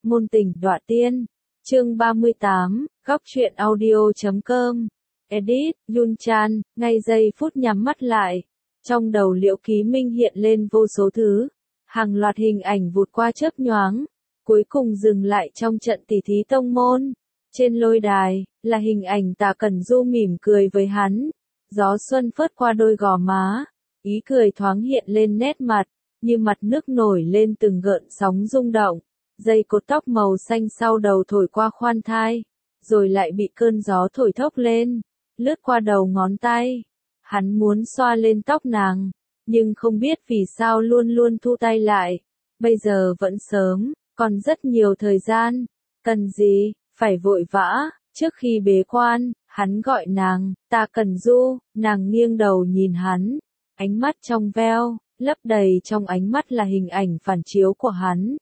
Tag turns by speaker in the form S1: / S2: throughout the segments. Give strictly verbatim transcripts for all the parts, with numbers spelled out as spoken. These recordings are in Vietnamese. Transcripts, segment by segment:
S1: Ngôn tình đọa tiên. Chương ba mươi tám, góc truyện audio chấm com. Edit, Yun Chan, ngay giây phút nhắm mắt lại. Trong đầu Liễu Ký Minh hiện lên vô số thứ. Hàng loạt hình ảnh vụt qua chớp nhoáng. Cuối cùng dừng lại trong trận tỷ thí tông môn. Trên lôi đài, là hình ảnh Tạ Cẩn Du mỉm cười với hắn. Gió xuân phớt qua đôi gò má. Ý cười thoáng hiện lên nét mặt, như mặt nước nổi lên từng gợn sóng rung động. Dây cột tóc màu xanh sau đầu thổi qua khoan thai, rồi lại bị cơn gió thổi thốc lên, lướt qua đầu ngón tay. Hắn muốn xoa lên tóc nàng, nhưng không biết vì sao luôn luôn thu tay lại. Bây giờ vẫn sớm, còn rất nhiều thời gian. Cần gì, phải vội vã. Trước khi bế quan, hắn gọi nàng, Tạ Cẩn Du, nàng nghiêng đầu nhìn hắn. Ánh mắt trong veo, lấp đầy trong ánh mắt là hình ảnh phản chiếu của hắn.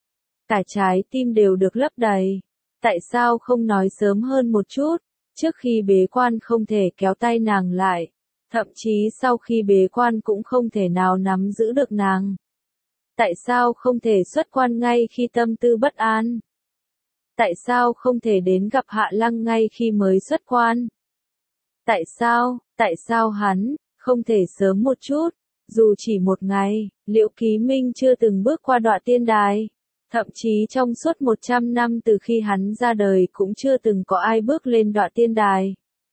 S1: Cả trái tim đều được lấp đầy. Tại sao không nói sớm hơn một chút? Trước khi bế quan không thể kéo tay nàng lại. Thậm chí sau khi bế quan cũng không thể nào nắm giữ được nàng. Tại sao không thể xuất quan ngay khi tâm tư bất an? Tại sao không thể đến gặp Hạ Lăng ngay khi mới xuất quan? Tại sao, tại sao hắn, không thể sớm một chút? Dù chỉ một ngày, Liễu Ký Minh chưa từng bước qua Đọa Tiên Đài. Thậm chí trong suốt một trăm năm từ khi hắn ra đời cũng chưa từng có ai bước lên Đọa Tiên Đài.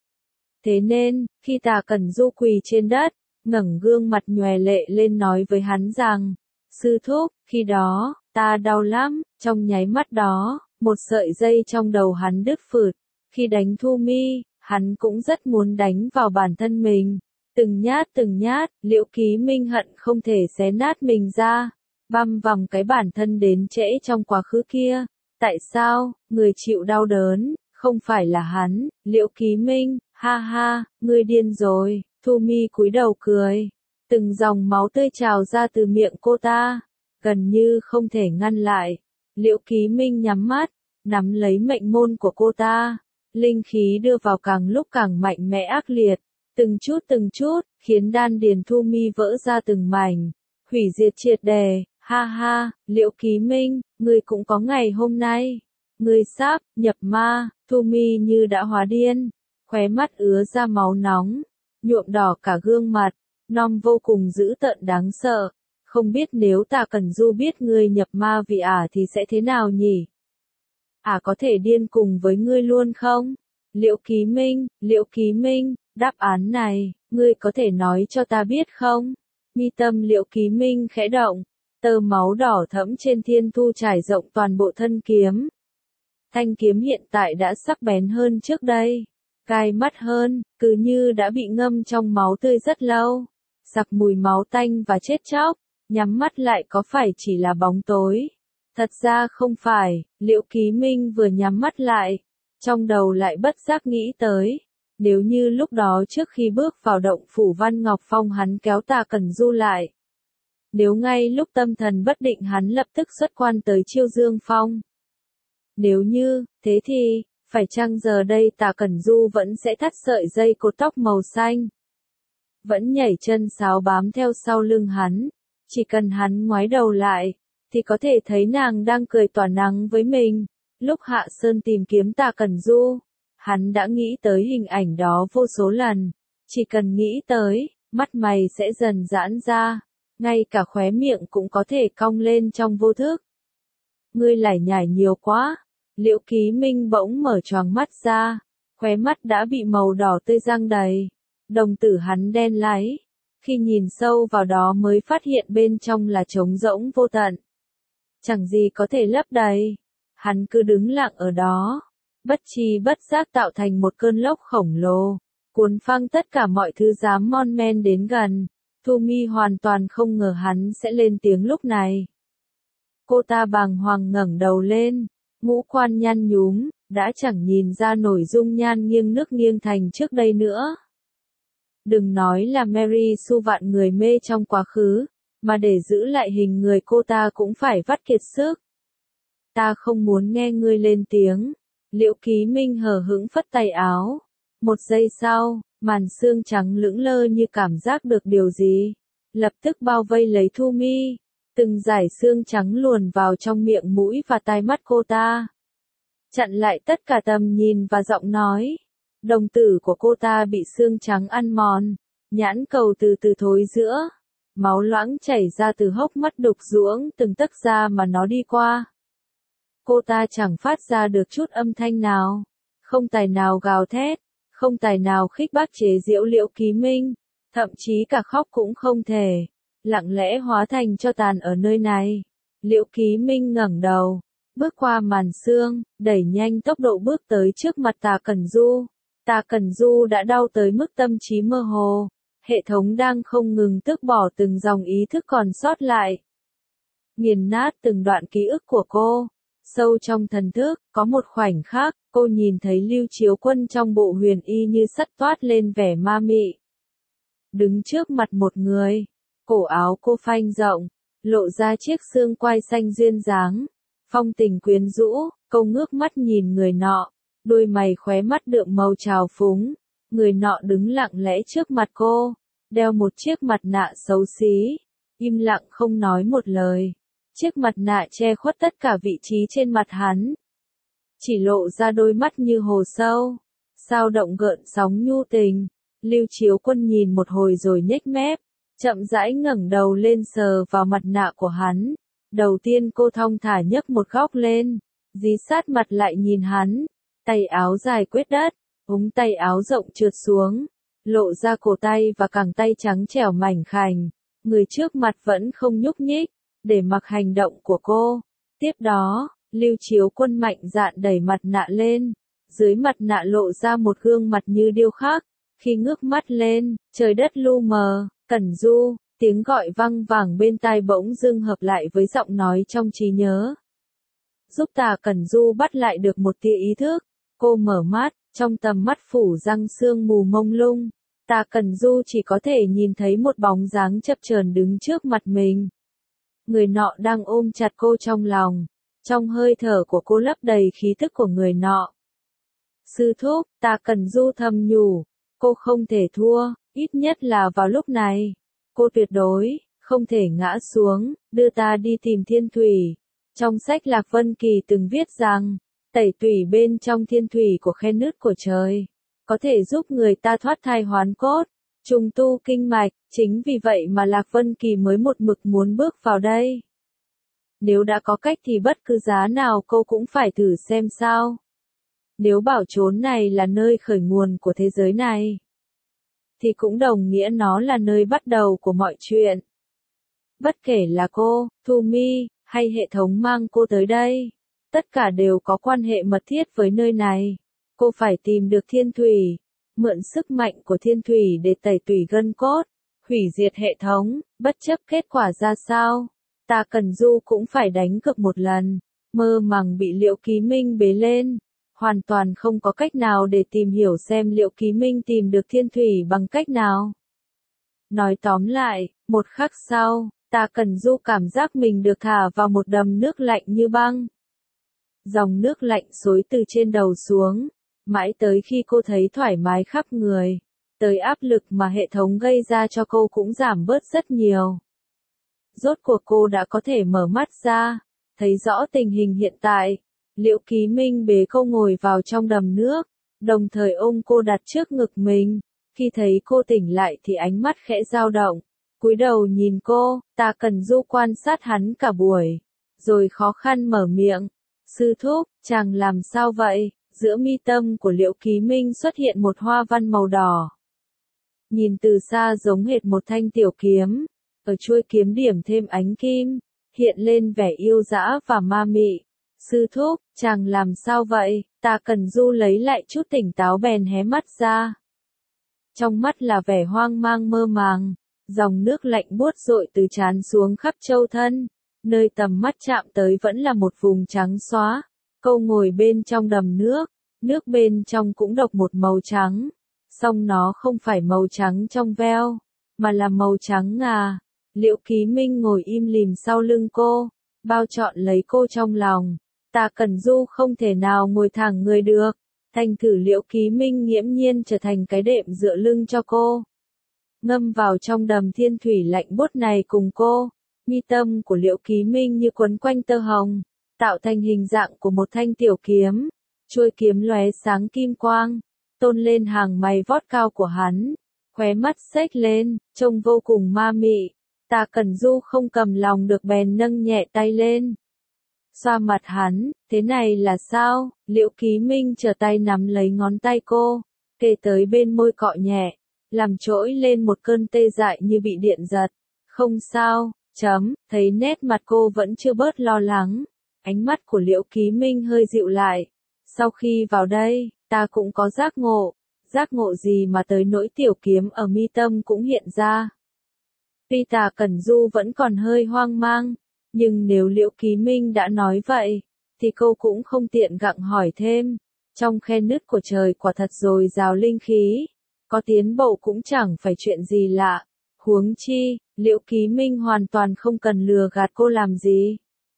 S1: Thế nên, khi Tạ Cẩn Du quỳ trên đất, ngẩng gương mặt nhòe lệ lên nói với hắn rằng, sư thúc, khi đó, ta đau lắm. Trong nháy mắt đó, một sợi dây trong đầu hắn đứt phượt. Khi đánh Thu Mi, hắn cũng rất muốn đánh vào bản thân mình. Từng nhát từng nhát, Liễu Ký Minh hận không thể xé nát mình ra, băm vằm cái bản thân đến trễ trong quá khứ kia. Tại sao, người chịu đau đớn, không phải là hắn? Liễu Ký Minh, ha ha, ngươi điên rồi. Thu Mi cúi đầu cười. Từng dòng máu tươi trào ra từ miệng cô ta, gần như không thể ngăn lại. Liễu Ký Minh nhắm mắt, nắm lấy mệnh môn của cô ta. Linh khí đưa vào càng lúc càng mạnh mẽ ác liệt. Từng chút từng chút, khiến đan điền Thu Mi vỡ ra từng mảnh, hủy diệt triệt đề. Ha ha, Liễu Ký Minh, ngươi cũng có ngày hôm nay. Ngươi sắp nhập ma. Thu Mi như đã hóa điên, khóe mắt ứa ra máu nóng, nhuộm đỏ cả gương mặt, nom vô cùng dữ tợn đáng sợ. Không biết nếu Tạ Cẩn Du biết ngươi nhập ma vì ả thì sẽ thế nào nhỉ? Ả có thể điên cùng với ngươi luôn không? Liễu Ký Minh, Liễu Ký Minh, đáp án này, ngươi có thể nói cho ta biết không? Mi tâm Liễu Ký Minh khẽ động, tơ máu đỏ thẫm trên thiên thu trải rộng toàn bộ thân kiếm. Thanh kiếm hiện tại đã sắc bén hơn trước đây, gai mắt hơn, cứ như đã bị ngâm trong máu tươi rất lâu, sặc mùi máu tanh và chết chóc. Nhắm mắt lại có phải chỉ là bóng tối? Thật ra không phải. Liễu Ký Minh vừa nhắm mắt lại, trong đầu lại bất giác nghĩ tới, nếu như lúc đó trước khi bước vào động phủ Văn Ngọc Phong hắn kéo Tạ Cẩn Du lại. Nếu ngay lúc tâm thần bất định hắn lập tức xuất quan tới Chiêu Dương Phong. Nếu như, thế thì, phải chăng giờ đây Tạ Cẩn Du vẫn sẽ thắt sợi dây cột tóc màu xanh? Vẫn nhảy chân sáo bám theo sau lưng hắn. Chỉ cần hắn ngoái đầu lại, thì có thể thấy nàng đang cười tỏa nắng với mình. Lúc Hạ Sơn tìm kiếm Tạ Cẩn Du, hắn đã nghĩ tới hình ảnh đó vô số lần. Chỉ cần nghĩ tới, mắt mày sẽ dần giãn ra, ngay cả khóe miệng cũng có thể cong lên trong vô thức. Ngươi lải nhải nhiều quá. Liễu Ký Minh bỗng mở choàng mắt ra, khóe mắt đã bị màu đỏ tươi răng đầy. Đồng tử hắn đen láy. Khi nhìn sâu vào đó mới phát hiện bên trong là trống rỗng vô tận. Chẳng gì có thể lấp đầy. Hắn cứ đứng lặng ở đó, bất tri bất giác tạo thành một cơn lốc khổng lồ, cuốn phăng tất cả mọi thứ dám mon men đến gần. Thu Mi hoàn toàn không ngờ hắn sẽ lên tiếng lúc này. Cô ta bàng hoàng ngẩng đầu lên, ngũ quan nhăn nhúm, đã chẳng nhìn ra nổi dung nhan nghiêng nước nghiêng thành trước đây nữa. Đừng nói là Mary Sue vạn người mê trong quá khứ, mà để giữ lại hình người cô ta cũng phải vắt kiệt sức. Ta không muốn nghe ngươi lên tiếng. Liễu Ký Minh hờ hững phất tay áo. Một giây sau, màn sương trắng lững lơ như cảm giác được điều gì, lập tức bao vây lấy Thu Mi. Từng dải xương trắng luồn vào trong miệng mũi và tai mắt cô ta, chặn lại tất cả tầm nhìn và giọng nói. Đồng tử của cô ta bị xương trắng ăn mòn, nhãn cầu từ từ thối rữa, máu loãng chảy ra từ hốc mắt đục ruỗng từng tấc da mà nó đi qua. Cô ta chẳng phát ra được chút âm thanh nào, không tài nào gào thét, không tài nào khích bác chế giễu Liễu Ký Minh, thậm chí cả khóc cũng không thể, lặng lẽ hóa thành tro tàn ở nơi này. Liễu Ký Minh ngẩng đầu, bước qua màn sương, đẩy nhanh tốc độ bước tới trước mặt Tà Cẩn Du. Tà Cẩn Du đã đau tới mức tâm trí mơ hồ, hệ thống đang không ngừng tước bỏ từng dòng ý thức còn sót lại, nghiền nát từng đoạn ký ức của cô. Sâu trong thần thức, có một khoảnh khắc, cô nhìn thấy Lưu Chiếu Quân trong bộ huyền y như sắt toát lên vẻ ma mị. Đứng trước mặt một người, cổ áo cô phanh rộng, lộ ra chiếc xương quai xanh duyên dáng, phong tình quyến rũ. Cô ngước mắt nhìn người nọ, đôi mày khóe mắt đượm màu trào phúng. Người nọ đứng lặng lẽ trước mặt cô, đeo một chiếc mặt nạ xấu xí, im lặng không nói một lời. Chiếc mặt nạ che khuất tất cả vị trí trên mặt hắn, chỉ lộ ra đôi mắt như hồ sâu, sao động gợn sóng nhu tình. Lưu Chiếu Quân nhìn một hồi rồi nhếch mép, chậm rãi ngẩng đầu lên sờ vào mặt nạ của hắn. Đầu tiên cô thong thả nhấc một góc lên, dí sát mặt lại nhìn hắn, tay áo dài quét đất, ống tay áo rộng trượt xuống, lộ ra cổ tay và cẳng tay trắng trẻo mảnh khảnh. Người trước mặt vẫn không nhúc nhích, để mặc hành động của cô. Tiếp đó, Lưu Chiếu Quân mạnh dạn đẩy mặt nạ lên, dưới mặt nạ lộ ra một gương mặt như điêu khắc. Khi ngước mắt lên, trời đất lu mờ. Cẩn Du, tiếng gọi vang vẳng bên tai bỗng dưng hợp lại với giọng nói trong trí nhớ, giúp Tà Cẩn Du bắt lại được một tia ý thức. Cô mở mắt, trong tầm mắt phủ răng sương mù mông lung, Tà Cẩn Du chỉ có thể nhìn thấy một bóng dáng chập chờn đứng trước mặt mình. Người nọ đang ôm chặt cô trong lòng, trong hơi thở của cô lấp đầy khí tức của người nọ. Sư thúc, Tà Cẩn Du thầm nhủ, cô không thể thua, ít nhất là vào lúc này. Cô tuyệt đối không thể ngã xuống, đưa ta đi tìm thiên thủy. Trong sách Lạc Vân Kỳ từng viết rằng, tẩy tủy bên trong thiên thủy của khe nứt của trời, có thể giúp người ta thoát thai hoán cốt, trùng tu kinh mạch. Chính vì vậy mà Lạc Vân Kỳ mới một mực muốn bước vào đây. Nếu đã có cách thì bất cứ giá nào cô cũng phải thử xem sao. Nếu bảo chốn này là nơi khởi nguồn của thế giới này, thì cũng đồng nghĩa nó là nơi bắt đầu của mọi chuyện. Bất kể là cô, Thu Mi, hay hệ thống mang cô tới đây, tất cả đều có quan hệ mật thiết với nơi này. Cô phải tìm được thiên thủy, mượn sức mạnh của thiên thủy để tẩy tủy gân cốt, hủy diệt hệ thống, bất chấp kết quả ra sao. Tà Cẩn Du cũng phải đánh cược một lần, mơ màng bị Liễu Ký Minh bế lên, hoàn toàn không có cách nào để tìm hiểu xem Liễu Ký Minh tìm được thiên thủy bằng cách nào. Nói tóm lại, một khắc sau, Tà Cẩn Du cảm giác mình được thả vào một đầm nước lạnh như băng. Dòng nước lạnh xối từ trên đầu xuống, mãi tới khi cô thấy thoải mái khắp người, tới áp lực mà hệ thống gây ra cho cô cũng giảm bớt rất nhiều. Rốt cuộc cô đã có thể mở mắt ra, thấy rõ tình hình hiện tại. Liễu Ký Minh bế cô ngồi vào trong đầm nước, đồng thời ôm cô đặt trước ngực mình. Khi thấy cô tỉnh lại thì ánh mắt khẽ dao động, cúi đầu nhìn cô. Tà Cẩn Du quan sát hắn cả buổi, rồi khó khăn mở miệng, sư thúc, chàng làm sao vậy? Giữa mi tâm của Liễu Ký Minh xuất hiện một hoa văn màu đỏ. Nhìn từ xa giống hệt một thanh tiểu kiếm, ở chuôi kiếm điểm thêm ánh kim, hiện lên vẻ yêu dã và ma mị. Sư thúc, chàng làm sao vậy? Tà Cẩn Du lấy lại chút tỉnh táo bèn hé mắt ra. Trong mắt là vẻ hoang mang mơ màng, dòng nước lạnh buốt dội từ trán xuống khắp châu thân, nơi tầm mắt chạm tới vẫn là một vùng trắng xóa. Cô ngồi bên trong đầm nước, nước bên trong cũng độc một màu trắng, song nó không phải màu trắng trong veo, mà là màu trắng ngà. Liễu Ký Minh ngồi im lìm sau lưng cô, bao trọn lấy cô trong lòng. Tà Cẩn Du không thể nào ngồi thẳng người được, thành thử Liễu Ký Minh nghiễm nhiên trở thành cái đệm dựa lưng cho cô. Ngâm vào trong đầm thiên thủy lạnh buốt này cùng cô, Mi tâm của Liễu Ký Minh như quấn quanh tơ hồng, tạo thành hình dạng của một thanh tiểu kiếm. Chuôi kiếm lóe sáng kim quang, tôn lên hàng mày vót cao của hắn, khóe mắt xếch lên, trông vô cùng ma mị. Tà Cẩn Du không cầm lòng được bèn nâng nhẹ tay lên. Xoa mặt hắn, thế này là sao? Liễu Ký Minh trở tay nắm lấy ngón tay cô, kề tới bên môi cọ nhẹ, làm trỗi lên một cơn tê dại như bị điện giật. Không sao, chấm, thấy nét mặt cô vẫn chưa bớt lo lắng. Ánh mắt của Liễu Ký Minh hơi dịu lại. Sau khi vào đây, ta cũng có giác ngộ. Giác ngộ gì mà tới nỗi tiểu kiếm ở mi tâm cũng hiện ra. Tuy Tà Cẩn Du vẫn còn hơi hoang mang, nhưng nếu Liễu Ký Minh đã nói vậy, thì cô cũng không tiện gặng hỏi thêm. Trong khe nứt của trời quả thật dồi dào linh khí, có tiến bộ cũng chẳng phải chuyện gì lạ. Huống chi, Liễu Ký Minh hoàn toàn không cần lừa gạt cô làm gì.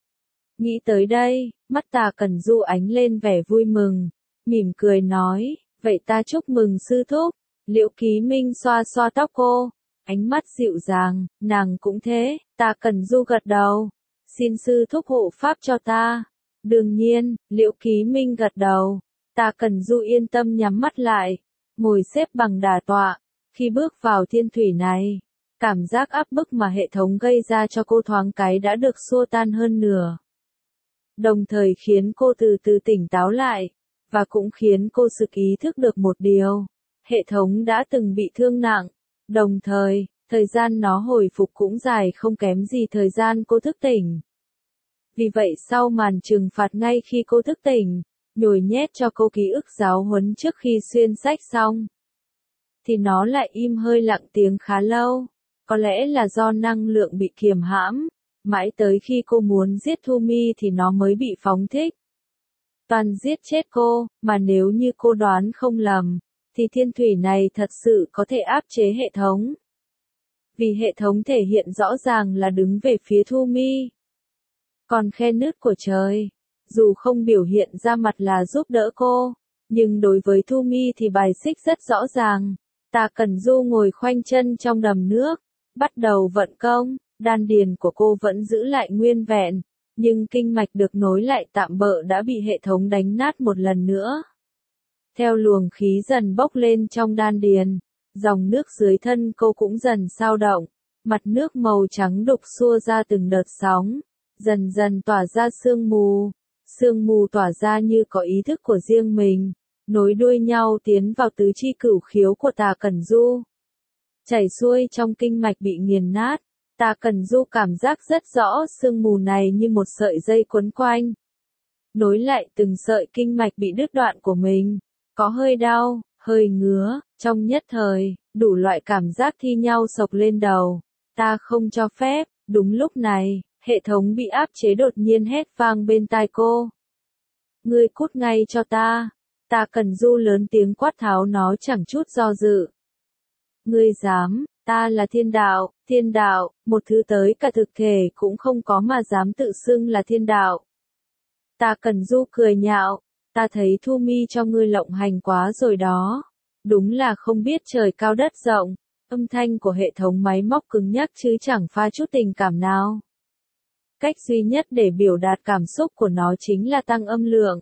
S1: Nghĩ tới đây, mắt Tà Cẩn Du ánh lên vẻ vui mừng, mỉm cười nói, vậy ta chúc mừng sư thúc. Liễu Ký Minh xoa xoa tóc cô, ánh mắt dịu dàng, nàng cũng thế. Tà Cẩn Du gật đầu, xin sư thúc hộ pháp cho ta. Đương nhiên, Liễu Ký Minh gật đầu, Tà Cẩn Du yên tâm nhắm mắt lại, ngồi xếp bằng đả tọa. Khi bước vào thiên thủy này, cảm giác áp bức mà hệ thống gây ra cho cô thoáng cái đã được xua tan hơn nửa. Đồng thời khiến cô từ từ tỉnh táo lại, và cũng khiến cô sực ý thức được một điều. Hệ thống đã từng bị thương nặng, đồng thời, thời gian nó hồi phục cũng dài không kém gì thời gian cô thức tỉnh. Vì vậy sau màn trừng phạt ngay khi cô thức tỉnh, nhồi nhét cho cô ký ức giáo huấn trước khi xuyên sách xong, thì nó lại im hơi lặng tiếng khá lâu. Có lẽ là do năng lượng bị kiềm hãm, mãi tới khi cô muốn giết Thu Mi thì nó mới bị phóng thích. Toàn giết chết cô, mà nếu như cô đoán không lầm, thì thiên thủy này thật sự có thể áp chế hệ thống. Vì hệ thống thể hiện rõ ràng là đứng về phía Thu Mi. Còn khe nứt của trời, dù không biểu hiện ra mặt là giúp đỡ cô, nhưng đối với Thu Mi thì bài xích rất rõ ràng. Tà Cẩn Du ngồi khoanh chân trong đầm nước, bắt đầu vận công, đan điền của cô vẫn giữ lại nguyên vẹn, nhưng kinh mạch được nối lại tạm bợ đã bị hệ thống đánh nát một lần nữa. Theo luồng khí dần bốc lên trong đan điền, dòng nước dưới thân cô cũng dần sao động, mặt nước màu trắng đục xua ra từng đợt sóng, dần dần tỏa ra sương mù. Sương mù tỏa ra như có ý thức của riêng mình, nối đuôi nhau tiến vào tứ chi cửu khiếu của Tà Cẩn Du. Chảy xuôi trong kinh mạch bị nghiền nát, Tà Cẩn Du cảm giác rất rõ sương mù này như một sợi dây quấn quanh, nối lại từng sợi kinh mạch bị đứt đoạn của mình. Có hơi đau, hơi ngứa, trong nhất thời, đủ loại cảm giác thi nhau xộc lên đầu. Ta không cho phép. Đúng lúc này, hệ thống bị áp chế đột nhiên hét vang bên tai cô. Ngươi cút ngay cho ta. Tà Cẩn Du lớn tiếng quát tháo nó chẳng chút do dự. Ngươi dám, ta là thiên đạo, thiên đạo, một thứ tới cả thực thể cũng không có mà dám tự xưng là thiên đạo. Tà Cẩn Du cười nhạo, ta thấy Thu Mi cho ngươi lộng hành quá rồi đó. Đúng là không biết trời cao đất rộng. Âm thanh của hệ thống máy móc cứng nhắc chứ chẳng pha chút tình cảm nào. Cách duy nhất để biểu đạt cảm xúc của nó chính là tăng âm lượng.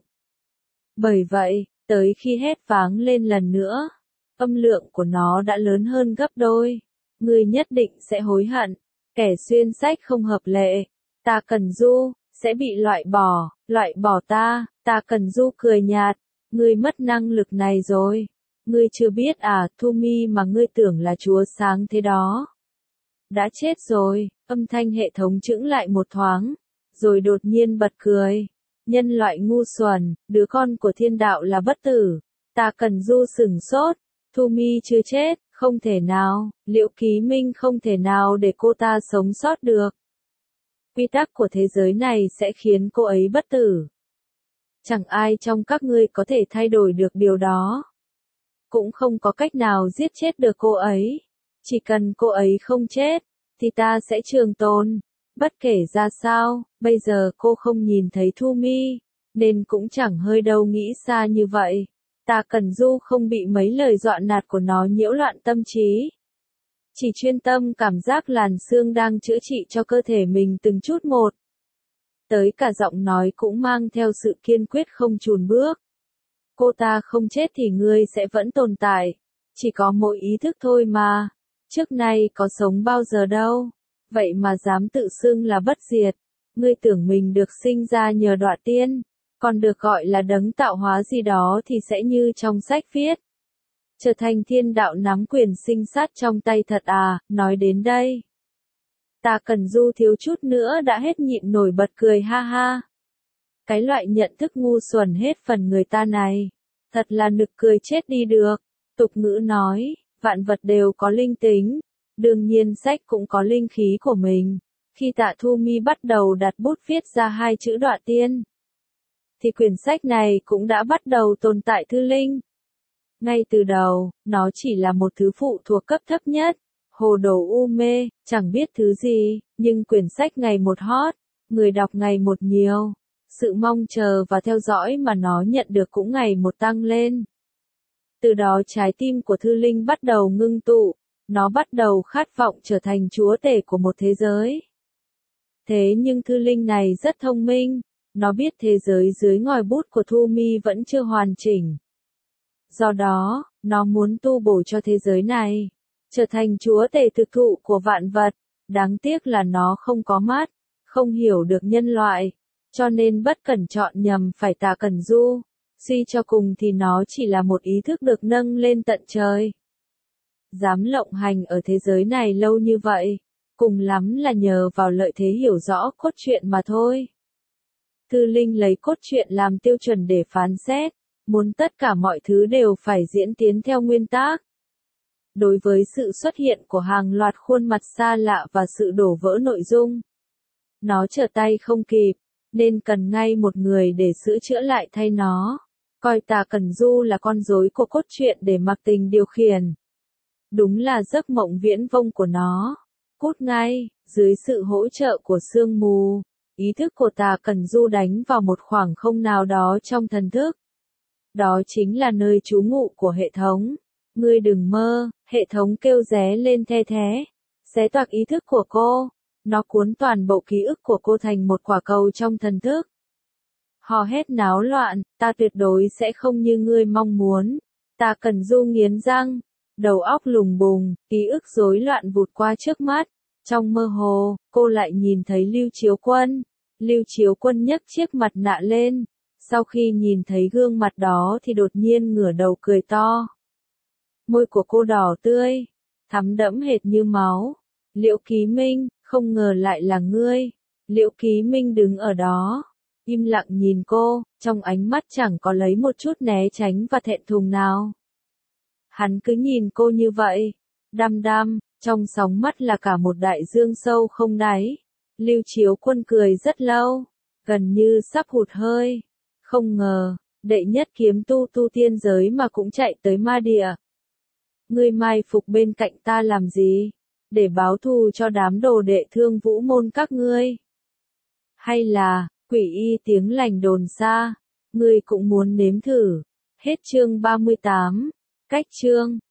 S1: Bởi vậy, tới khi hét váng lên lần nữa, âm lượng của nó đã lớn hơn gấp đôi. Ngươi nhất định sẽ hối hận. Kẻ xuyên sách không hợp lệ. Tà Cẩn Du sẽ bị loại bỏ, loại bỏ ta. Tà Cẩn Du cười nhạt, ngươi mất năng lực này rồi. Ngươi chưa biết à, Thu Mi mà ngươi tưởng là chúa sáng thế đó. Đã chết rồi. Âm thanh hệ thống chững lại một thoáng, rồi đột nhiên bật cười. Nhân loại ngu xuẩn, đứa con của thiên đạo là bất tử. Tà Cẩn Du sửng sốt, Thu Mi chưa chết, không thể nào, Liễu Ký Minh không thể nào để cô ta sống sót được. Quy tắc của thế giới này sẽ khiến cô ấy bất tử. Chẳng ai trong các ngươi có thể thay đổi được điều đó. Cũng không có cách nào giết chết được cô ấy. Chỉ cần cô ấy không chết, thì ta sẽ trường tồn. Bất kể ra sao, bây giờ cô không nhìn thấy Thu Mi, nên cũng chẳng hơi đâu nghĩ xa như vậy. Tà Cẩn Du không bị mấy lời dọa nạt của nó nhiễu loạn tâm trí. chỉ chuyên tâm cảm giác làn xương đang chữa trị cho cơ thể mình từng chút một. Tới cả giọng nói cũng mang theo sự kiên quyết không chùn bước. Cô ta không chết thì ngươi sẽ vẫn tồn tại, chỉ có mỗi ý thức thôi mà, trước nay có sống bao giờ đâu, vậy mà dám tự xưng là bất diệt, ngươi tưởng mình được sinh ra nhờ đọa tiên, còn được gọi là đấng tạo hóa gì đó thì sẽ như trong sách viết. Trở thành thiên đạo nắm quyền sinh sát trong tay thật à, nói đến đây. Tà Cẩn Du thiếu chút nữa đã hết nhịn nổi bật cười ha ha. Cái loại nhận thức ngu xuẩn hết phần người ta này, thật là nực cười chết đi được. Tục ngữ nói, vạn vật đều có linh tính, đương nhiên sách cũng có linh khí của mình. Khi Tạ Thu Mi bắt đầu đặt bút viết ra hai chữ đọa tiên, thì quyển sách này cũng đã bắt đầu tồn tại thư linh. Ngay từ đầu, nó chỉ là một thứ phụ thuộc cấp thấp nhất, hồ đồ u mê, chẳng biết thứ gì, nhưng quyển sách ngày một hot, người đọc ngày một nhiều, sự mong chờ và theo dõi mà nó nhận được cũng ngày một tăng lên. Từ đó trái tim của Thư Linh bắt đầu ngưng tụ, nó bắt đầu khát vọng trở thành chúa tể của một thế giới. Thế nhưng Thư Linh này rất thông minh, nó biết thế giới dưới ngòi bút của Thu Mi vẫn chưa hoàn chỉnh. Do đó, nó muốn tu bổ cho thế giới này, trở thành chúa tể thực thụ của vạn vật. Đáng tiếc là nó không có mắt, không hiểu được nhân loại, cho nên bất cẩn chọn nhầm phải Tà Cẩn Du. Suy cho cùng thì nó chỉ là một ý thức được nâng lên tận trời. Dám lộng hành ở thế giới này lâu như vậy, cùng lắm là nhờ vào lợi thế hiểu rõ cốt truyện mà thôi. Thư Linh lấy cốt truyện làm tiêu chuẩn để phán xét, muốn tất cả mọi thứ đều phải diễn tiến theo nguyên tắc. Đối với sự xuất hiện của hàng loạt khuôn mặt xa lạ và sự đổ vỡ nội dung, nó trở tay không kịp, nên cần ngay một người để sửa chữa lại thay nó. Coi Tà Cẩn Du là con rối của cốt truyện để mặc tình điều khiển. Đúng là giấc mộng viễn vông của nó. Cút ngay, dưới sự hỗ trợ của sương mù, ý thức của Tà Cẩn Du đánh vào một khoảng không nào đó trong thần thức. Đó chính là nơi trú ngụ của hệ thống. Ngươi đừng mơ, hệ thống kêu ré lên the thé. Xé toạc ý thức của cô. Nó cuốn toàn bộ ký ức của cô thành một quả cầu trong thần thức. Hò hét náo loạn, ta tuyệt đối sẽ không như ngươi mong muốn. Tà Cẩn Du nghiến răng, đầu óc lùng bùng, ký ức rối loạn vụt qua trước mắt. Trong mơ hồ, cô lại nhìn thấy Lưu Chiếu Quân. Lưu Chiếu Quân nhấc chiếc mặt nạ lên. Sau khi nhìn thấy gương mặt đó thì đột nhiên ngửa đầu cười to. Môi của cô đỏ tươi, thắm đẫm hệt như máu. Liễu Ký Minh, không ngờ lại là ngươi. Liễu Ký Minh đứng ở đó, im lặng nhìn cô, trong ánh mắt chẳng có lấy một chút né tránh và thẹn thùng nào. Hắn cứ nhìn cô như vậy, đăm đăm, trong sóng mắt là cả một đại dương sâu không đáy. Lưu Chiếu Quân cười rất lâu, gần như sắp hụt hơi. Không ngờ, đệ nhất kiếm tu tu tiên giới mà cũng chạy tới ma địa. Ngươi mai phục bên cạnh ta làm gì? Để báo thù cho đám đồ đệ Thương Vũ môn các ngươi? Hay là, quỷ y tiếng lành đồn xa, ngươi cũng muốn nếm thử? Hết chương ba mươi tám, cách chương.